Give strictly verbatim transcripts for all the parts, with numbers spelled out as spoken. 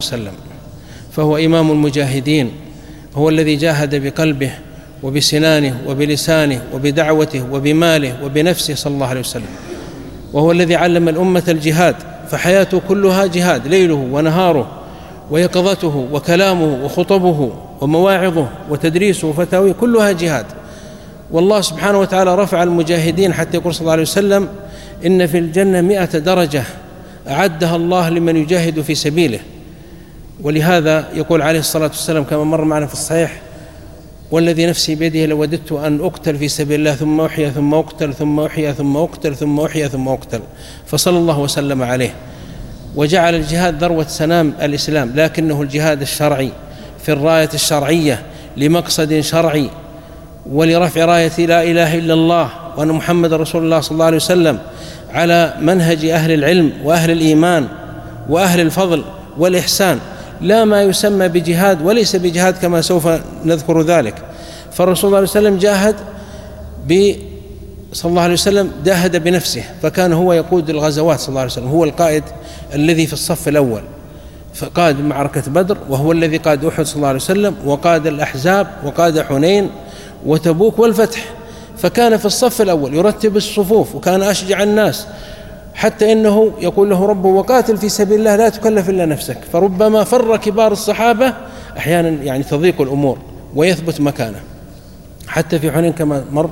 وسلم، فهو إمام المجاهدين، هو الذي جاهد بقلبه وبسنانه وبلسانه وبدعوته وبماله وبنفسه صلى الله عليه وسلم، وهو الذي علم الأمة الجهاد، فحياته كلها جهاد، ليله ونهاره ويقظته وكلامه وخطبه ومواعظه وتدريسه وفتاويه كلها جهاد. والله سبحانه وتعالى رفع المجاهدين حتى يقول صلى الله عليه وسلم: إن في الجنة مئة درجة أعدها الله لمن يجاهد في سبيله. ولهذا يقول عليه الصلاة والسلام كما مر معنا في الصحيح: والذي نفسي بيده لوددت أن أقتل في سبيل الله ثم أحيا ثم أقتل ثم أحيا ثم أقتل ثم أحيا ثم أقتل، فصلى الله وسلم عليه. وجعل الجهاد ذروة سنام الإسلام، لكنه الجهاد الشرعي في الراية الشرعية لمقصد شرعي، ولرفع راية لا إله إلا الله وأن محمد رسول الله صلى الله عليه وسلم على منهج أهل العلم وأهل الإيمان وأهل الفضل والإحسان، لا ما يسمى بجهاد وليس بجهاد كما سوف نذكر ذلك. فالرسول صلى الله عليه وسلم جاهد ب صلى الله عليه وسلم جاهد بنفسه، فكان هو يقود الغزوات صلى الله عليه وسلم، هو القائد الذي في الصف الأول، فقاد معركة بدر، وهو الذي قاد أحد صلى الله عليه وسلم، وقاد الأحزاب وقاد حنين وتبوك والفتح، فكان في الصف الأول يرتب الصفوف، وكان أشجع الناس، حتى إنه يقول له ربه: وقاتل في سبيل الله لا تكلف إلا نفسك. فربما فر كبار الصحابة أحيانا يعني تضيق الأمور ويثبت مكانه. حتى في حنين كما مر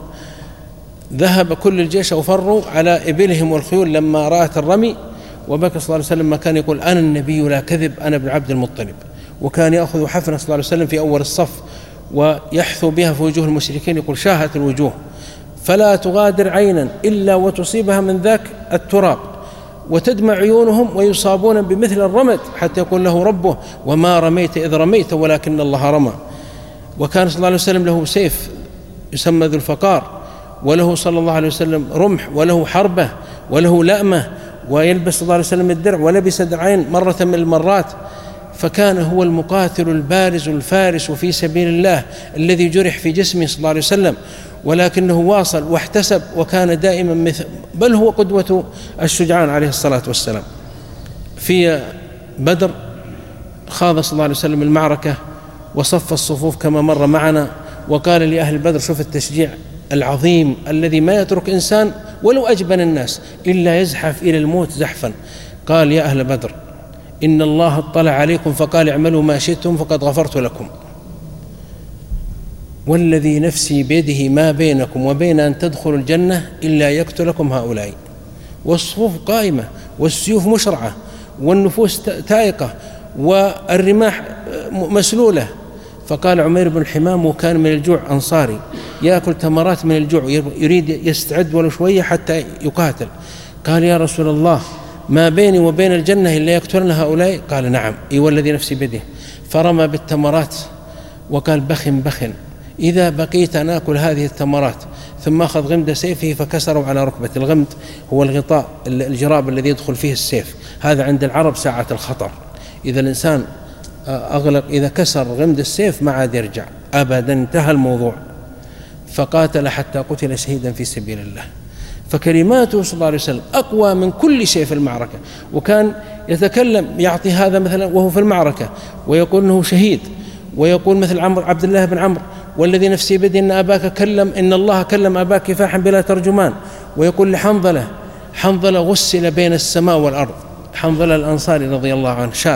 ذهب كل الجيش وفروا على إبلهم والخيول لما رأت الرمي، وبكى صلى الله عليه وسلم ما كان يقول: أنا النبي لا كذب، أنا ابن عبد المطلب. وكان يأخذ حفنة صلى الله عليه وسلم في أول الصف ويحثو بها في وجوه المشركين، يقول: شاهت الوجوه فلا تغادر عينا إلا وتصيبها من ذاك التراب، وتدمع عيونهم ويصابون بمثل الرمد، حتى يقول له ربه: وما رميت إذ رميت ولكن الله رمى. وكان صلى الله عليه وسلم له سيف يسمى ذو الفقار، وله صلى الله عليه وسلم رمح، وله حربة، وله لأمة، ويلبس صلى الله عليه وسلم الدرع، ولبس درعين مرة من المرات. فكان هو المقاتل البارز الفارس في سبيل الله الذي جرح في جسمه صلى الله عليه وسلم، ولكنه واصل واحتسب، وكان دائما مثل، بل هو قدوة الشجعان عليه الصلاة والسلام. في بدر خاض صلى الله عليه وسلم المعركة وصف الصفوف كما مر معنا، وقال لأهل بدر: شوف التشجيع العظيم الذي ما يترك إنسان ولو أجبن الناس إلا يزحف إلى الموت زحفا. قال: يا أهل بدر، إن الله اطلع عليكم فقال: اعملوا ما شئتم فقد غفرت لكم، والذي نفسي بيده ما بينكم وبين أن تدخلوا الجنة إلا يقتلكم هؤلاء. والصفوف قائمة والسيوف مشرعة والنفوس تائقة والرماح مسلولة. فقال عمير بن الحمام، وكان من الجوع أنصاري يأكل تمرات من الجوع، يريد يستعد ولو شوية حتى يقاتل، قال: يا رسول الله، ما بيني وبين الجنة إلا يقتلنا هؤلاء؟ قال: نعم، إي والذي نفسي بيده. فرمى بالتمرات وقال: بخن بخن، إذا بقيت أن آكل هذه التمرات. ثم أخذ غمد سيفه فكسره على ركبته. الغمد هو الغطاء الجراب الذي يدخل فيه السيف، هذا عند العرب ساعة الخطر، إذا الإنسان أغلق، إذا كسر غمد السيف ما عاد يرجع أبدا، انتهى الموضوع. فقاتل حتى قتل شهيدا في سبيل الله. فكلماته صلى الله عليه وسلم أقوى من كل شيء في المعركة. وكان يتكلم يعطي هذا مثلا وهو في المعركة ويقول أنه شهيد، ويقول مثل عمرو عبد الله بن عمرو: والذي نفسي بيده إن أباك كلم إن الله كلم أباك كفاحا بلا ترجمان. ويقول لحنظلة: حنظلة غسل بين السماء والأرض، حنظلة الأنصاري رضي الله عنه شاب،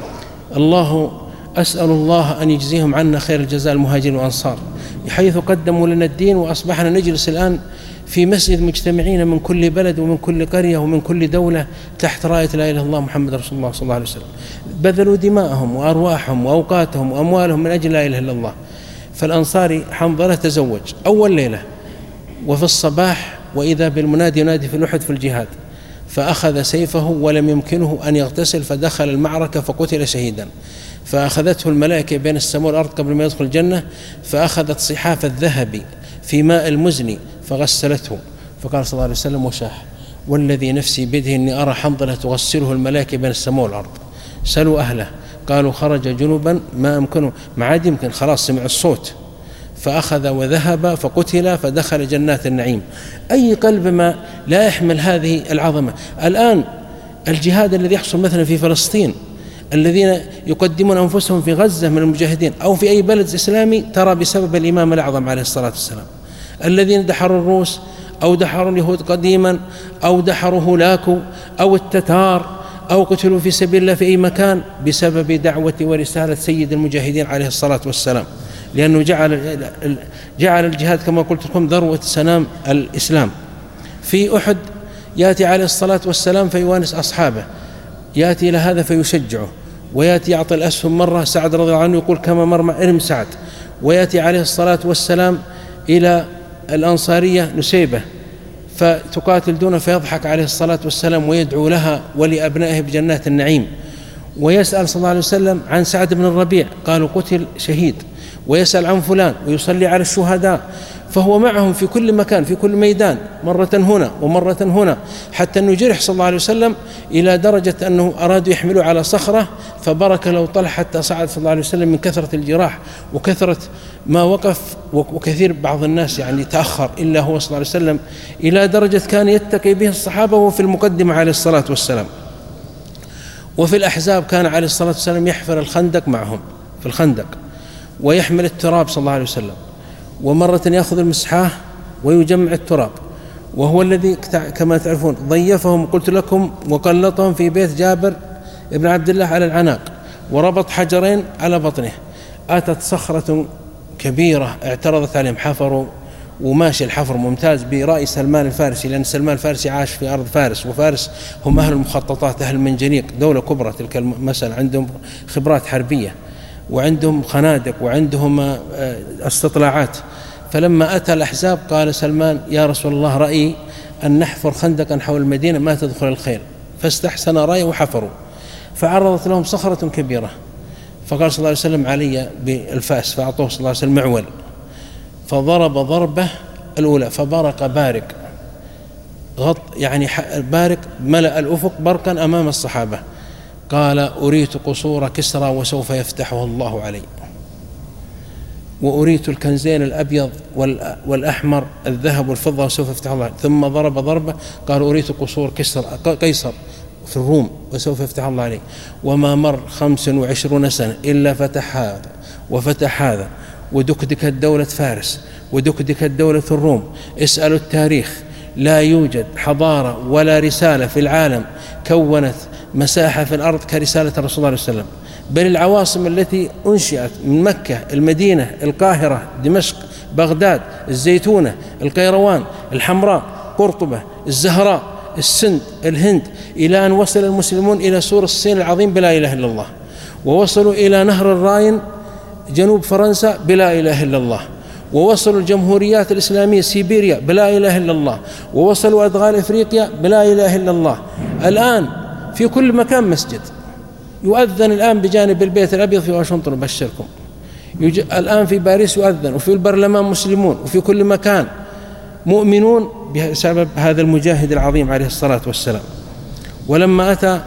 الله أسأل الله أن يجزيهم عنا خير الجزاء المهاجرين والأنصار، حيث قدموا لنا الدين، وأصبحنا نجلس الآن في مسجد مجتمعين من كل بلد ومن كل قرية ومن كل دولة تحت راية لا إله إلا الله محمد رسول الله صلى الله عليه وسلم، بذلوا دماءهم وأرواحهم وأوقاتهم وأموالهم من أجل لا إله إلا الله. فالأنصاري حنظلة تزوج أول ليلة، وفي الصباح وإذا بالمنادي ينادي في الأحد في الجهاد، فأخذ سيفه ولم يمكنه أن يغتسل، فدخل المعركة فقتل شهيدا. فأخذته الملائكة بين السماء والأرض قبل ما يدخل الجنة، فأخذت صحاف الذهب في ماء المزن فغسلته. فقال صلى الله عليه وسلم: وشاح والذي نفسي بيده إني أرى حنظلة تغسله الملائكة بين السماء والأرض. سألوا أهله قالوا: خرج جنوبا ما أمكنه، ما عاد يمكن، خلاص سمع الصوت، فأخذ وذهب فقتل فدخل جنات النعيم. أي قلب ما لا يحمل هذه العظمة. الآن الجهاد الذي يحصل مثلا في فلسطين، الذين يقدمون أنفسهم في غزة من المجاهدين أو في أي بلد إسلامي ترى بسبب الإمام الأعظم عليه الصلاة والسلام. الذين دحروا الروس أو دحروا اليهود قديما أو دحروا هولاكو أو التتار أو قتلوا في سبيل الله في أي مكان بسبب دعوة ورسالة سيد المجاهدين عليه الصلاة والسلام، لأنه جعل جعل الجهاد كما قلت لكم ذروة سنام الإسلام. في أحد يأتي عليه الصلاة والسلام فيوانس أصحابه، يأتي إلى هذا فيشجعه، ويأتي يعطي الأسهم مرة سعد رضي الله عنه يقول كما مر مع إرم سعد، ويأتي عليه الصلاة والسلام إلى الأنصارية نسيبة فتقاتل دونه فيضحك عليه الصلاة والسلام ويدعو لها ولأبنائه بجنات النعيم. ويسأل صلى الله عليه وسلم عن سعد بن الربيع قالوا قتل شهيد، ويسأل عن فلان ويصلي على الشهداء، فهو معهم في كل مكان في كل ميدان، مرة هنا ومرة هنا، حتى أنه جرح صلى الله عليه وسلم إلى درجة أنه أرادوا يحملوا على صخرة فبرك له طلح حتى صعد صلى الله عليه وسلم من كثرة الجراح وكثرة ما وقف، وكثير بعض الناس يعني تأخر إلا هو صلى الله عليه وسلم، إلى درجة كان يتقي به الصحابة وهو في المقدمة عليه الصلاة والسلام. وفي الأحزاب كان عليه الصلاة والسلام يحفر الخندق معهم في الخندق ويحمل التراب صلى الله عليه وسلم، ومرة يأخذ المسحاه ويجمع التراب، وهو الذي كما تعرفون ضيفهم قلت لكم وقلطهم في بيت جابر ابن عبد الله على العناق، وربط حجرين على بطنه. أتت صخرة كبيرة اعترضت عليهم، حفروا وماشي الحفر ممتاز برأي سلمان الفارسي، لأن سلمان الفارسي عاش في أرض فارس، وفارس هم أهل المخططات أهل المنجنيق، دولة كبرى تلك المسألة، عندهم خبرات حربية وعندهم خنادق وعندهم استطلاعات. فلما أتى الأحزاب قال سلمان يا رسول الله رأيي أن نحفر خندقا حول المدينة ما تدخل الخيل، فاستحسن رأيه وحفروا، فعرضت لهم صخرة كبيرة، فقال صلى الله عليه وسلم علي بالفاس، فأعطوه صلى الله عليه وسلم معول، فضرب ضربة الأولى فبارق بارق غط يعني بارق ملأ الأفق برقا أمام الصحابة، قال أريت قصور كسرى وسوف يفتحه الله علي، وأريت الكنزين الأبيض والأحمر الذهب والفضة وسوف يفتحه الله، ثم ضرب ضربة قال أريت قصور كسر قيصر في الروم وسوف يفتح الله عليه. وما مر خمس وعشرون سنة إلا فتح هذا وفتح هذا، ودكدكت دولة فارس ودكدكت دولة الروم. اسألوا التاريخ، لا يوجد حضارة ولا رسالة في العالم كونت مساحة في الأرض كرسالة الرسول صلى الله عليه وسلم، بل العواصم التي أنشئت من مكة، المدينة، القاهرة، دمشق، بغداد، الزيتونة، القيروان، الحمراء، قرطبة، الزهراء، السند، الهند، إلى أن وصل المسلمون إلى سور الصين العظيم بلا إله إلا الله، ووصلوا إلى نهر الراين جنوب فرنسا بلا إله إلا الله، ووصلوا الجمهوريات الإسلامية سيبيريا بلا إله إلا الله، ووصلوا أدغال إفريقيا بلا إله إلا الله. الآن في كل مكان مسجد، يؤذن الآن بجانب البيت الأبيض في واشنطن أبشركم، الآن في باريس يؤذن، وفي البرلمان مسلمون، وفي كل مكان مؤمنون بسبب هذا المجاهد العظيم عليه الصلاة والسلام. ولما أتى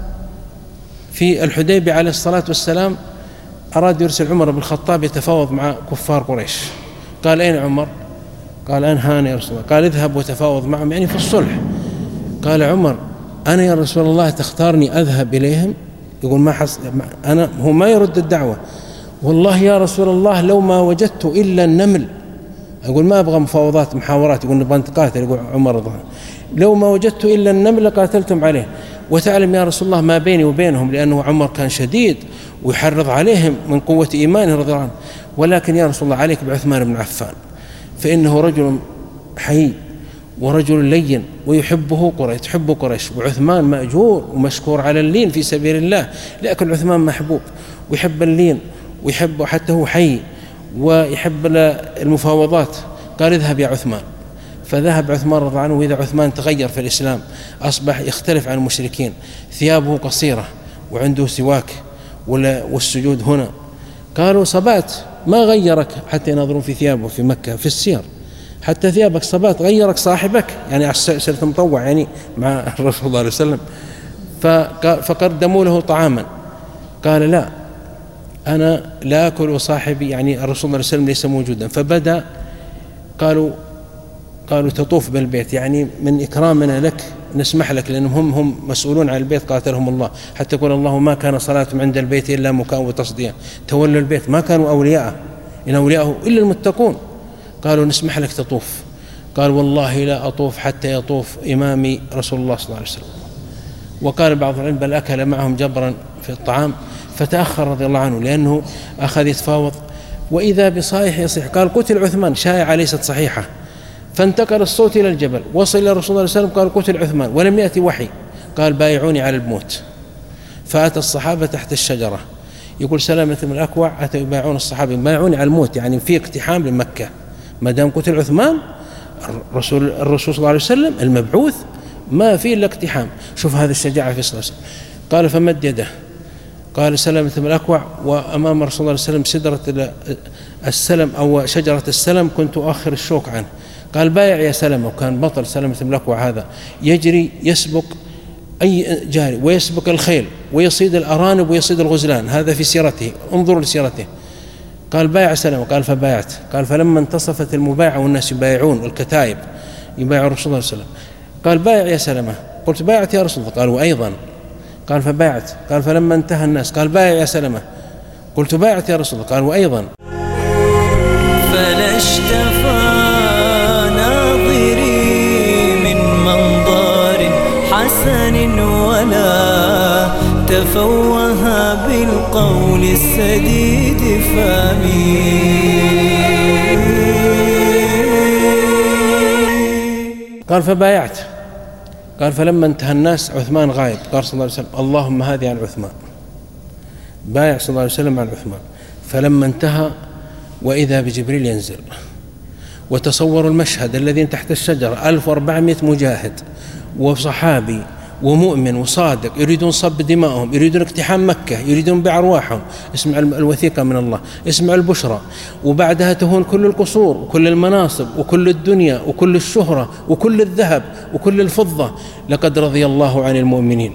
في الحديبية عليه الصلاة والسلام أراد يرسل عمر بن الخطاب يتفاوض مع كفار قريش، قال أين عمر؟ قال أنهانا يا رسول الله. قال اذهب وتفاوض معهم يعني في الصلح. قال عمر أنا يا رسول الله تختارني أذهب إليهم؟ يقول ما حصل، أنا هو ما يرد الدعوة، والله يا رسول الله لو ما وجدت إلا النمل. يقول ما أبغى مفاوضات محاورات، يقول نبغى نتقاتل. يقول عمر رضي الله عنه لو ما وجدت إلا النمل لقاتلتم عليه. وتعلم يا رسول الله ما بيني وبينهم، لأنه عمر كان شديد ويحرض عليهم من قوة إيمانه رضي الله عنه، ولكن يا رسول الله عليك بعثمان بن عفان، فإنه رجل حي ورجل لين ويحبه قريش، تحب قريش، وعثمان مأجور ومشكور على اللين في سبيل الله، لكن عثمان محبوب ويحب اللين ويحب حتى هو حي ويحب المفاوضات. قال اذهب يا عثمان. فذهب عثمان رضي الله عنه، وإذا عثمان تغير في الإسلام، أصبح يختلف عن المشركين، ثيابه قصيرة وعنده سواك والسجود هنا. قالوا صبات ما غيرك حتى ينظرون في ثيابه في مكة في السير، حتى ثيابك صبات غيرك صاحبك، يعني صرت مطوع يعني مع الرسول صلى الله عليه وسلم. فقدموا له طعاما، قال لا أنا لا أكل وصاحبي يعني الرسول صلى الله عليه وسلم ليس موجودا. فبدأ قالوا قالوا تطوف بالبيت، يعني من إكرامنا لك نسمح لك، لأنهم هم, هم مسؤولون عن البيت قاتلهم الله، حتى يقول الله ما كان صلاتهم عند البيت إلا مكاء وتصدية، تولوا البيت ما كانوا أولياءه، إن أولياءه إلا المتقون. قالوا نسمح لك تطوف. قال والله لا أطوف حتى يطوف إمامي رسول الله صلى الله عليه وسلم. وقال بعض العلم بل أكل معهم جبرا في الطعام فتأخر رضي الله عنه لأنه أخذ يتفاوض، وإذا بصائح يصيح. قال قتل عثمان، شائعة ليست صحيحة. فانتقل الصوت إلى الجبل، وصل إلى رسول الله صلى الله عليه وسلم قال قتل عثمان، ولم يأتي وحي. قال بايعوني على الموت. فأتى الصحابة تحت الشجرة، يقول سلامة بن الأكوع أتوا يبايعون الصحابة، بايعوني على الموت، يعني في اقتحام لمكة ما دام قتل عثمان الرسول الرسول صلى الله عليه وسلم المبعوث ما في إلا اقتحام. شوف هذه الشجاعة في صلى الله عليه وسلم. قال فمد يده. قال سلامة بن الأكوع وأمام رسول الله صلى الله عليه وسلم سدرة السلم أو شجرة السلم كنت أؤخر الشوك عنه. قال بايع يا سلمة. وكان بطل سلامة بن الأكوع هذا، يجري يسبق أي جاري ويسبق الخيل ويصيد الأرانب ويصيد الغزلان، هذا في سيرته، انظروا لسيرته. قال بايع سلمة. قال فبايعت. قال فلما انتصفت المبايعة والناس يبايعون والكتائب يبايعون رسول الله صلى الله عليه وسلم، قال بايع يا سلمة. قلت بايعت يا رسول الله. قال وأيضا. قال فبايعت. قال فلما انتهى الناس قال بايع يا سلمة. قلت بايعت يا رسول الله. قال وأيضا. فلا اشتفى ناظري من منظر حسن ولا تفوه بالقول السديد فامي. قال فبايعت. قال فلما انتهى الناس عثمان غايب. قال صلى الله عليه وسلم اللهم هذه عن عثمان. بايع صلى الله عليه وسلم عن عثمان. فلما انتهى وإذا بجبريل ينزل. وتصوروا المشهد الذين تحت الشجرة ألف وأربعمائة مجاهد وصحابي ومؤمن وصادق يريدون صب دمائهم، يريدون اقتحام مكة، يريدون بيع أرواحهم. اسمع الوثيقة من الله، اسمع البشرى، وبعدها تهون كل القصور وكل المناصب وكل الدنيا وكل الشهرة وكل الذهب وكل الفضة. لقد رضي الله عن المؤمنين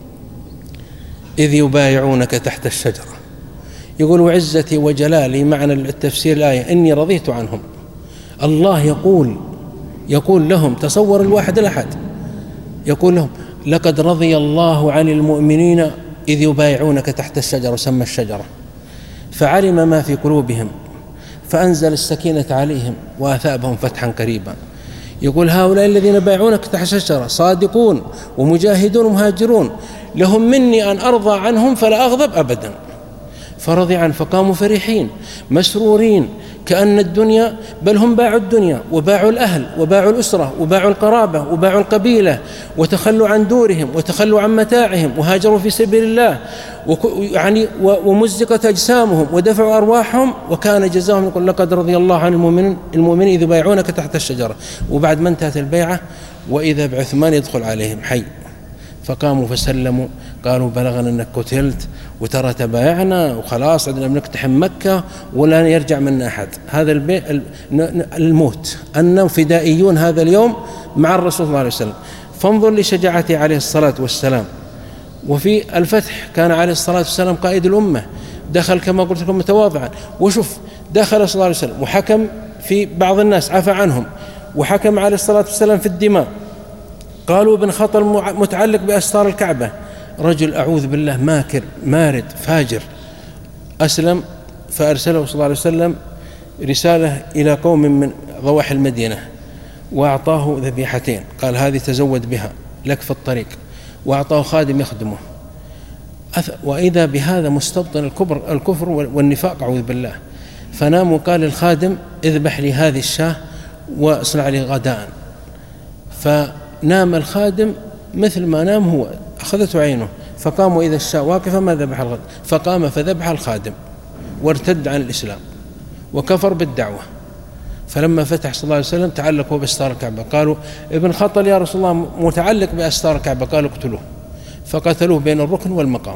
إذ يبايعونك تحت الشجرة. يقول وعزتي وجلالي معنى التفسير الآية إني رضيت عنهم. الله يقول يقول لهم، تصور الواحد الأحد يقول لهم لقد رضي الله عن المؤمنين إذ يبايعونك تحت الشجرة، سمى الشجرة، فعلم ما في قلوبهم فأنزل السكينة عليهم وأثابهم فتحا قريبا. يقول هؤلاء الذين بايعونك تحت الشجرة صادقون ومجاهدون ومهاجرون، لهم مني أن أرضى عنهم فلا أغضب أبدا. فرضي عنه فقاموا فرحين مسرورين كأن الدنيا، بل هم باعوا الدنيا وباعوا الأهل وباعوا الأسرة وباعوا القرابة وباعوا القبيلة وتخلوا عن دورهم وتخلوا عن متاعهم وهاجروا في سبيل الله يعني ومزقت أجسامهم ودفعوا أرواحهم، وكان جزاهم يقول لقد رضي الله عن المؤمنين المؤمنين إذ بايعونك تحت الشجرة. وبعد ما انتهت البيعة وإذا بعثمان يدخل عليهم حي، فقاموا فسلموا قالوا بلغنا أنك قتلت وترى تبايعنا وخلاص عندنا بنقتحم مكة ولا يرجع منا أحد. هذا الموت أنهم فدائيون هذا اليوم مع الرسول صلى الله عليه وسلم. فانظر لشجاعته عليه الصلاة والسلام. وفي الفتح كان عليه الصلاة والسلام قائد الأمة، دخل كما قلت لكم متواضعا، وشوف دخل صلى الله عليه وسلم وحكم في بعض الناس عفى عنهم، وحكم عليه الصلاة والسلام في الدماء. قالوا ابن خطل متعلق بأستار الكعبة، رجل أعوذ بالله ماكر مارد فاجر، أسلم فأرسله صلى الله عليه وسلم رسالة إلى قوم من ضواحي المدينة وأعطاه ذبيحتين، قال هذه تزود بها لك في الطريق، وأعطاه خادم يخدمه. وإذا بهذا مستبطن الكبر الكفر والنفاق أعوذ بالله. فنام وقال الخادم اذبح لي هذه الشاة واصنع لي غداء. فنام الخادم مثل ما نام هو، أخذته عينه، فقام وإذا الشاة واقفة ما ذبح الغد، فقام فذبح الخادم وارتد عن الإسلام وكفر بالدعوة. فلما فتح صلى الله عليه وسلم تعلقوا بأستار الكعبة، قالوا ابن خطل يا رسول الله متعلق بأستار الكعبة، قالوا اقتلوه، فقتلوه بين الركن والمقام.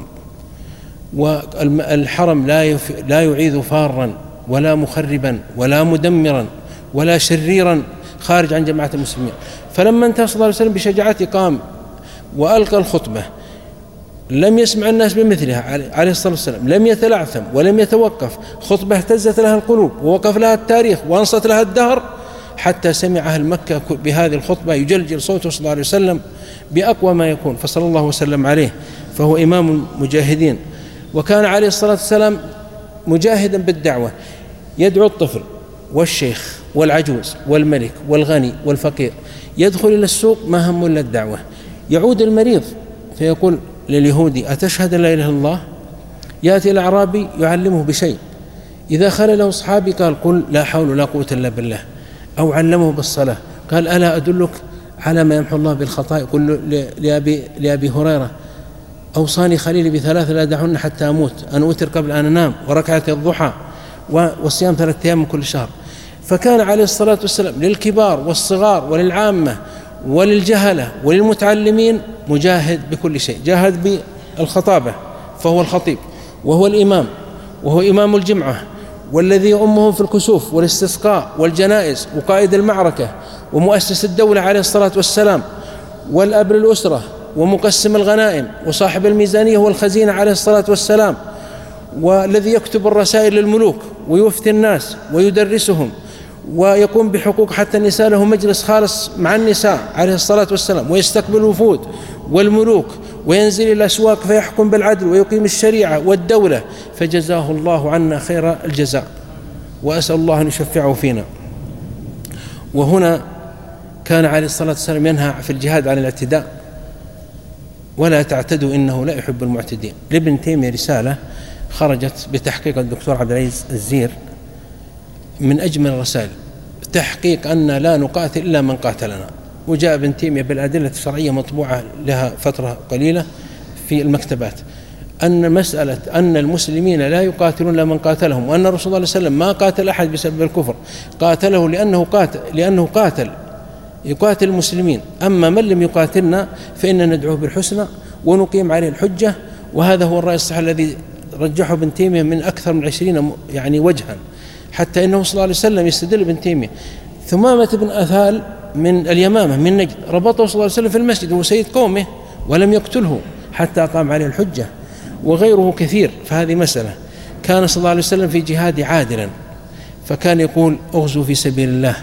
والحرم لا لا يعيذ فارا ولا مخربا ولا مدمرا ولا شريرا خارج عن جماعة المسلمين. فلما انتهى صلى الله عليه وسلم بشجاعته قام وألقى الخطبة، لم يسمع الناس بمثلها عليه الصلاة والسلام، لم يتلعثم ولم يتوقف، خطبة اهتزت لها القلوب ووقف لها التاريخ وانصت لها الدهر، حتى سمع أهل مكة بهذه الخطبة يجلجل صوته صلى الله عليه وسلم بأقوى ما يكون، فصلى الله وسلم عليه، فهو إمام المجاهدين. وكان عليه الصلاة والسلام مجاهدا بالدعوة، يدعو الطفل والشيخ والعجوز والملك والغني والفقير، يدخل إلى السوق ما هم إلا الدعوة. يعود المريض فيقول لليهودي أتشهد لا إله إلا الله؟ يأتي الأعرابي يعلمه بشيء، إذا خلى له أصحابي قال قل لا حول ولا قوة إلا بالله، أو علمه بالصلاة قال ألا أدلك على ما يمحو الله بالخطايا؟ قل لأبي, لأبي هريرة أوصاني خليلي بثلاث لا أدعهن حتى أموت، أن أوتر قبل أن أنام، وركعة الضحى، والصيام ثلاثة أيام من كل شهر. فكان عليه الصلاة والسلام للكبار والصغار وللعامة وللجهلة وللمتعلمين مجاهد بكل شيء. جاهد بالخطابة فهو الخطيب، وهو الإمام، وهو إمام الجمعة، والذي يؤمهم في الكسوف والاستسقاء والجنائز، وقائد المعركة، ومؤسس الدولة عليه الصلاة والسلام، والأب للأسرة، ومقسم الغنائم، وصاحب الميزانية والخزينة عليه الصلاة والسلام، والذي يكتب الرسائل للملوك ويفتي الناس ويدرسهم، ويقوم بحقوق حتى النساء، له مجلس خالص مع النساء عليه الصلاة والسلام، ويستقبل الوفود والملوك، وينزل إلى الأسواق فيحكم بالعدل ويقيم الشريعة والدولة، فجزاه الله عنا خير الجزاء، وأسأل الله أن يشفعه فينا. وهنا كان عليه الصلاة والسلام ينهى في الجهاد عن الاعتداء، ولا تعتدوا إنه لا يحب المعتدين. لابن تيمية رسالة خرجت بتحقيق الدكتور عبد العزيز الزير، من أجمل الرسائل، تحقيق أن لا نقاتل إلا من قاتلنا. وجاء ابن تيمية بالأدلة الشرعية مطبوعة لها فترة قليلة في المكتبات، أن مسألة أن المسلمين لا يقاتلون إلا من قاتلهم، وأن الرسول صلى الله عليه وسلم ما قاتل أحد بسبب الكفر، قاتله لأنه قاتل لأنه قاتل يقاتل المسلمين، أما من لم يقاتلنا فإننا ندعوه بالحسنى ونقيم عليه الحجة. وهذا هو الرأي الصحيح الذي رجحه ابن تيمية من أكثر من عشرين يعني وجها، حتى إنه صلى الله عليه وسلم يستدل ابن تيمية. ثمامة بن أثال من اليمامة من نجد ربطه صلى الله عليه وسلم في المسجد وهو سيد قومه ولم يقتله حتى قام عليه الحجة، وغيره كثير. فهذه مسألة. كان صلى الله عليه وسلم في جهاد عادلا، فكان يقول اغزوا في سبيل الله،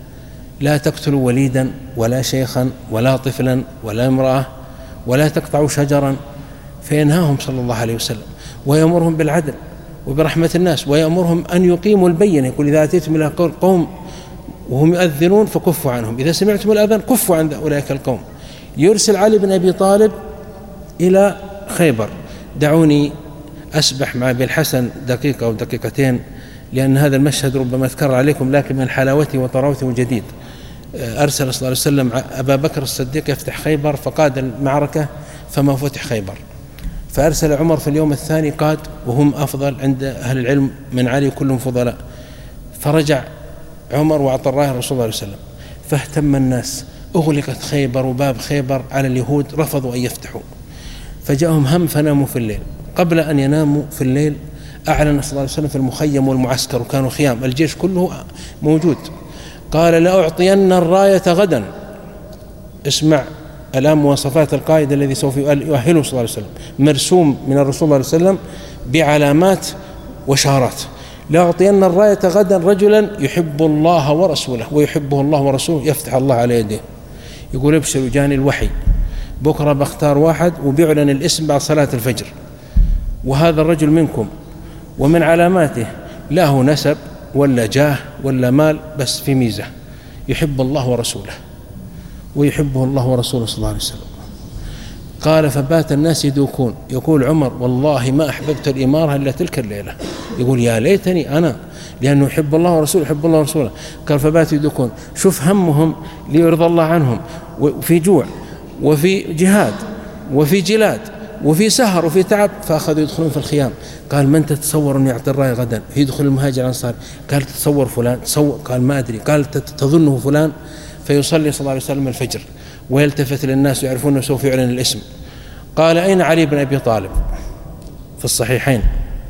لا تقتلوا وليدا ولا شيخا ولا طفلا ولا امرأة ولا تقطعوا شجرا، فينهاهم صلى الله عليه وسلم ويأمرهم بالعدل وبرحمة الناس، ويأمرهم أن يقيموا البينة. يقول إذا أتيتم إلى قوم وهم يؤذنون فكفوا عنهم، إذا سمعتم الأذان كفوا عن أولئك القوم. يرسل علي بن أبي طالب إلى خيبر. دعوني أسبح مع أبي الحسن دقيقة أو دقيقتين، لأن هذا المشهد ربما أذكر عليكم، لكن من حلاوته وطراوته جديد. أرسل صلى الله عليه وسلم أبا بكر الصديق يفتح خيبر، فقاد المعركة فما فتح خيبر. فأرسل عمر في اليوم الثاني قاد، وهم أفضل عند أهل العلم من علي كلهم فضلاء. فرجع عمر وأعطى الراية الرسول صلى الله عليه وسلم، فاهتم الناس. أغلقت خيبر وباب خيبر على اليهود، رفضوا أن يفتحوا، فجاءهم هم فناموا في الليل. قبل أن يناموا في الليل أعلن صلى الله عليه وسلم في المخيم والمعسكر، وكانوا خيام، الجيش كله موجود. قال لأعطين الراية غدا. اسمع الآن مواصفات القائد الذي سوف يؤهله صلى الله عليه وسلم، مرسوم من الرسول صلى الله عليه وسلم بعلامات وشارات. لأعطين الراية غدا رجلا يحب الله ورسوله ويحبه الله ورسوله، يفتح الله على يده. يقول ابشروا جاني الوحي، بكرة بختار واحد وبيعلن الاسم بعد صلاة الفجر، وهذا الرجل منكم. ومن علاماته لا هو نسب ولا جاه ولا مال، بس في ميزة، يحب الله ورسوله ويحبه الله ورسوله صلى الله عليه وسلم. قال فبات الناس يدوكون. يقول عمر والله ما أحببت الإمارة إلا تلك الليلة. يقول يا ليتني أنا، لأنه يحب الله ورسوله يحب الله ورسوله. قال فبات يدوكون. شوف همهم ليرضى الله عنهم، وفي جوع وفي جهاد وفي جلاد وفي سهر وفي تعب، فأخذوا يدخلون في الخيام. قال من تتصور أن يعطي الراية غدا؟ يدخل المهاجر الأنصاري. قال تتصور فلان؟ تصور. قال ما أدري. قال تظنه فلان؟ فيصلي صلى الله عليه وسلم الفجر ويلتفت للناس ويعرفون أنه سوف يعلن الاسم. قال أين علي بن أبي طالب؟ في الصحيحين.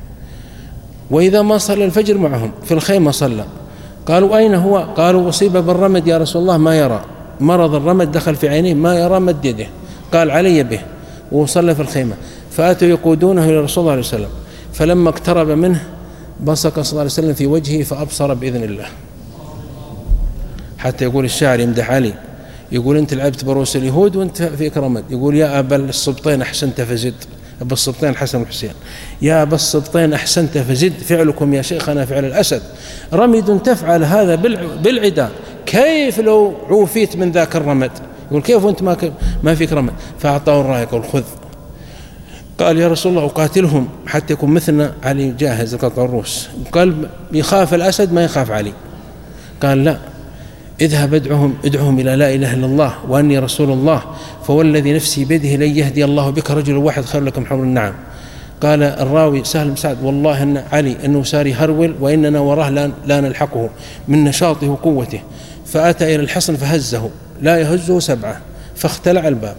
وإذا ما صلى الفجر معهم في الخيمة صلى. قالوا أين هو؟ قالوا أصيب بالرمد يا رسول الله، ما يرى، مرض الرمد دخل في عينيه ما يرى، مد يده. قال علي به، وصلى في الخيمة. فأتوا يقودونه إلى رسول الله عليه وسلم، فلما اقترب منه بصق صلى الله عليه وسلم في وجهه فأبصر بإذن الله. حتى يقول الشاعر يمدح علي، يقول أنت لعبت برؤوس اليهود وأنت فيك رمد، يقول يا أبا السبطين أحسنت فزد، أبا السبطين الحسن والحسين، يا أبا السبطين أحسنت فزد، فعلكم يا شيخنا فعل الأسد، رمد تفعل هذا بالعدا، كيف لو عوفيت من ذاك الرمد؟ يقول كيف وأنت ما, ما فيك رمد؟ فأعطاه الراية يقول خذ. قال يا رسول الله أقاتلهم حتى يكون مثلنا؟ علي جاهز لقطع الروس. قال يخاف الأسد ما يخاف علي. قال لا، اذهب ادعهم ادعهم إلى لا إله إلا الله وأني رسول الله، فوالذي نفسي بيده لن يهدي الله بك رجل واحد خير لكم حمر النعم. قال الراوي سهل بن سعد والله أن علي أنه صار يهرول وإننا وراه لا نلحقه من نشاطه وقوته، فأتى إلى الحصن فهزه لا يهزه سبعة، فاختلع الباب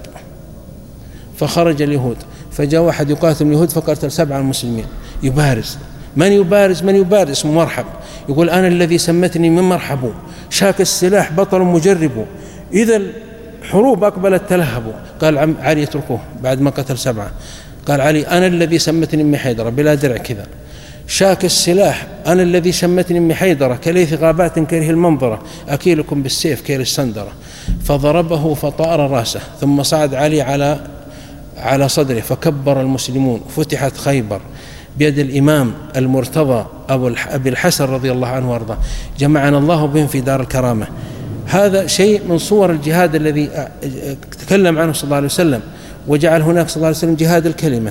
فخرج اليهود، فجاء واحد يقاتل اليهود فقتل سبعة المسلمين. يبارز من يبارز من يبارز اسمه مرحب، يقول أنا الذي سمتني من مرحبه، شاك السلاح بطل مجرب، إذا الحروب أقبلت تلهبوا. قال علي يتركوه بعد ما قتل سبعة. قال علي أنا الذي سمتني من حيدرة بلا درع كذا، شاك السلاح أنا الذي سمتني من حيدرة، كليث غابات كره المنظرة، أكيلكم بالسيف كير السندرة. فضربه فطار رأسه، ثم صعد علي على على صدره فكبر المسلمون، فتحت خيبر بيد الإمام المرتضى أبي الحسن رضي الله عنه وارضاه، جمعنا الله بهم في دار الكرامة. هذا شيء من صور الجهاد الذي تكلم عنه صلى الله عليه وسلم، وجعل هناك صلى الله عليه وسلم جهاد الكلمة،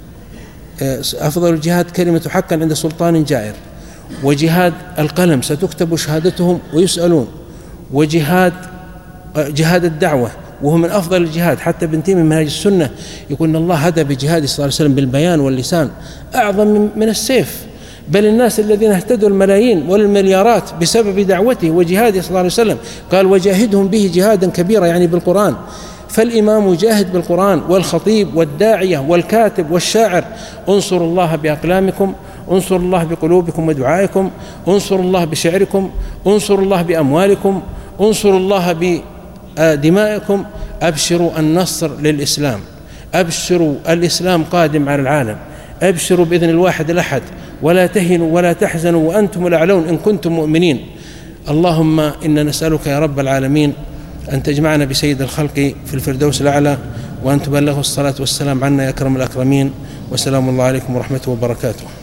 أفضل الجهاد كلمة حقا عند سلطان جائر، وجهاد القلم ستكتب شهادتهم ويسألون، وجهاد جهاد الدعوة وهو من أفضل الجهاد. حتى ابن تيمية من منهج السنة يقول إن الله هدى بجهاد صلى الله عليه وسلم بالبيان واللسان أعظم من السيف، بل الناس الذين اهتدوا الملايين والمليارات بسبب دعوته وجهاده صلى الله عليه وسلم، قال وجاهدهم به جهادا كبيرا يعني بالقرآن. فالإمام جاهد بالقرآن، والخطيب والداعية والكاتب والشاعر. انصروا الله بأقلامكم، انصروا الله بقلوبكم ودعائكم، انصروا الله بشعركم، انصروا الله بأموالكم، انصروا الله بدمائكم. أبشروا النصر للإسلام، أبشروا الإسلام قادم على العالم، أبشروا بإذن الواحد الأحد، ولا تهنوا ولا تحزنوا وأنتم الأعلون إن كنتم مؤمنين. اللهم إنا نسألك يا رب العالمين أن تجمعنا بسيد الخلق في الفردوس الأعلى، وأن تبلغه الصلاة والسلام عنا يا أكرم الأكرمين، وسلام الله عليكم ورحمته وبركاته.